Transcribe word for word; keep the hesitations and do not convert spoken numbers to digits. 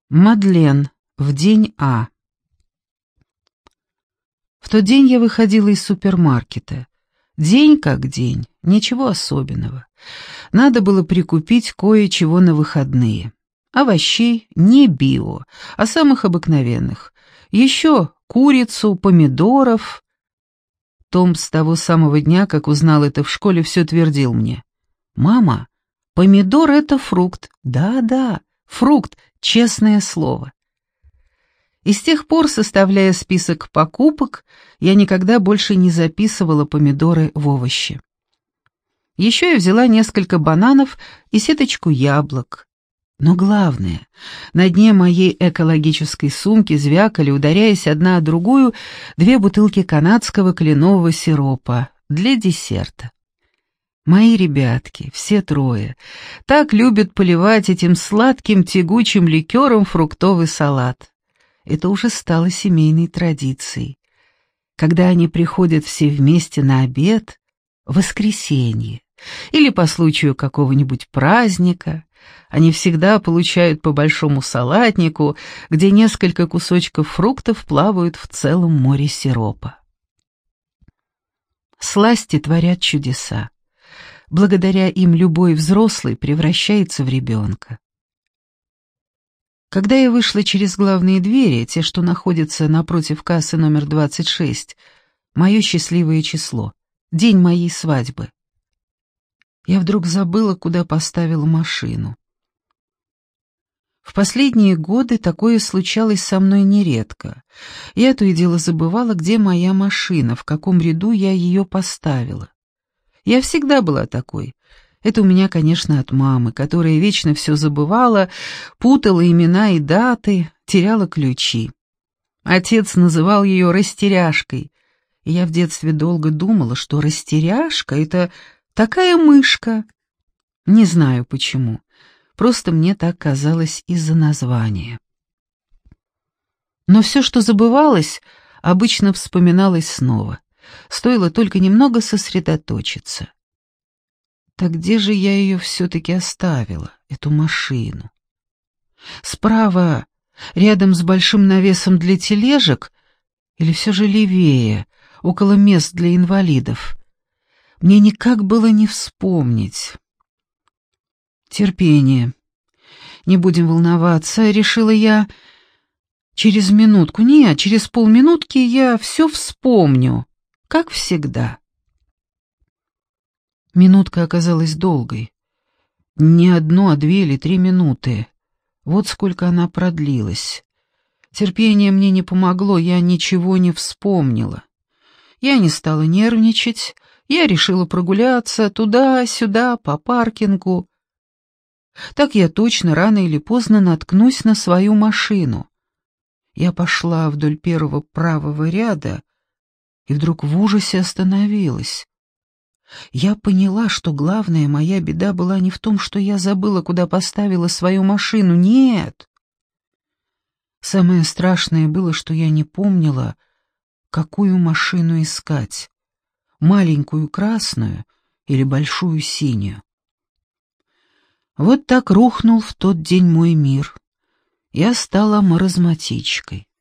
Мадлен. В день А. В тот день я выходила из супермаркета. День как день, ничего особенного. Надо было прикупить кое-чего на выходные. Овощей не био, а самых обыкновенных. Еще курицу, помидоров. Том с того самого дня, как узнал это в школе, все твердил мне. «Мама, помидор — это фрукт». «Да-да, фрукт, честное слово». И с тех пор, составляя список покупок, я никогда больше не записывала помидоры в овощи. Еще я взяла несколько бананов и сеточку яблок. Но главное, на дне моей экологической сумки звякали, ударяясь одна о другую, две бутылки канадского кленового сиропа для десерта. Мои ребятки, все трое, так любят поливать этим сладким тягучим ликером фруктовый салат. Это уже стало семейной традицией. Когда они приходят все вместе на обед, в воскресенье, или по случаю какого-нибудь праздника, они всегда получают по большому салатнику, где несколько кусочков фруктов плавают в целом море сиропа. Сласти творят чудеса. Благодаря им любой взрослый превращается в ребенка. Когда я вышла через главные двери, те, что находятся напротив кассы номер двадцать шесть, мое счастливое число, день моей свадьбы, я вдруг забыла, куда поставила машину. В последние годы такое случалось со мной нередко. Я то и дело забывала, где моя машина, в каком ряду я ее поставила. Я всегда была такой. Это у меня, конечно, от мамы, которая вечно все забывала, путала имена и даты, теряла ключи. Отец называл ее растеряшкой, и я в детстве долго думала, что растеряшка — это такая мышка. Не знаю почему, просто мне так казалось из-за названия. Но все, что забывалось, обычно вспоминалось снова. Стоило только немного сосредоточиться. Так где же я ее все-таки оставила, эту машину? Справа, рядом с большим навесом для тележек, или все же левее, около мест для инвалидов? Мне никак было не вспомнить. Терпение. Не будем волноваться, решила я. Через минутку, нет, через полминутки я все вспомню, как всегда. Минутка оказалась долгой. Не одну, а две или три минуты. Вот сколько она продлилась. Терпение мне не помогло, я ничего не вспомнила. Я не стала нервничать, я решила прогуляться туда-сюда, по паркингу. Так я точно рано или поздно наткнусь на свою машину. Я пошла вдоль первого правого ряда и вдруг в ужасе остановилась. Я поняла, что главная моя беда была не в том, что я забыла, куда поставила свою машину. Нет. Самое страшное было, что я не помнила, какую машину искать. Маленькую красную или большую синюю. Вот так рухнул в тот день мой мир. Я стала маразматичкой.